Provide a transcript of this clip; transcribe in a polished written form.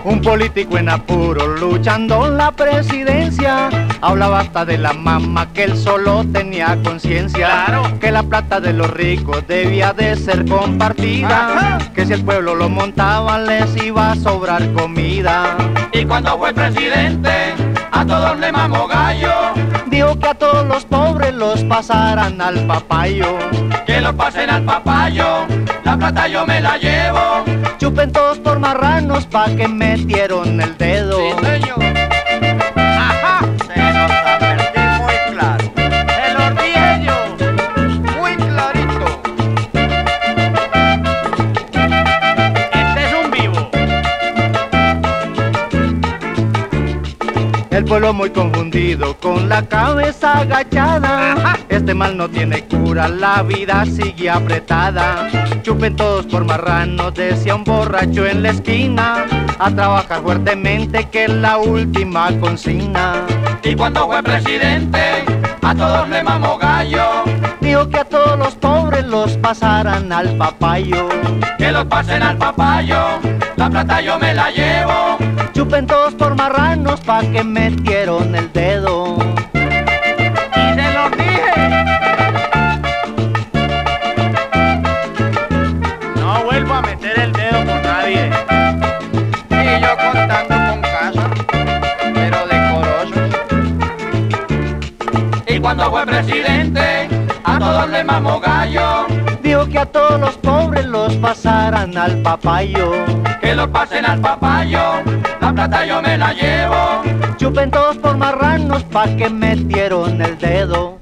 Un político en apuro luchando la presidencia, hablaba hasta de la mamá que él solo tenía conciencia, Claro. que la plata de los ricos debía de ser compartida, Ajá. que si el pueblo lo montaba les iba a sobrar comida. Y cuando fue presidente, a todos le mamó gallo, Dijo que a todos los pobres los pasaran al papayo. que los pasen al papayo, la plata yo me la llevo. Chupen todos por marranos pa' que metieron el dedo. Sí, señor. Ajá. Se nos advertí muy claro. Se lo dije yo. Muy clarito. Este es un vivo. El pueblo muy confundido, con la cabeza agachada. Ajá. Este mal no tiene cura, la vida sigue apretada. Chupen todos por marranos, decía un borracho en la esquina. A trabajar fuertemente, que es la última consigna. Y cuando fue presidente, a todos le mamó gallo, Dijo que a todos los pobres los pasaran al papayo. que los pasen al papayo, la plata yo me la llevo. Chupen todos por marranos pa' que metieron el dedo. Y se los dije. No vuelvo a meter el dedo con nadie. Y yo contando con casa, pero decorosos. Y cuando fue presidente, a todos le mamó gallo, Dijo que a todos los pobres los pasaran al papayo. que los pasen al papayo, la plata yo me la llevo. Chupen todos por marranos pa' que metieron el dedo.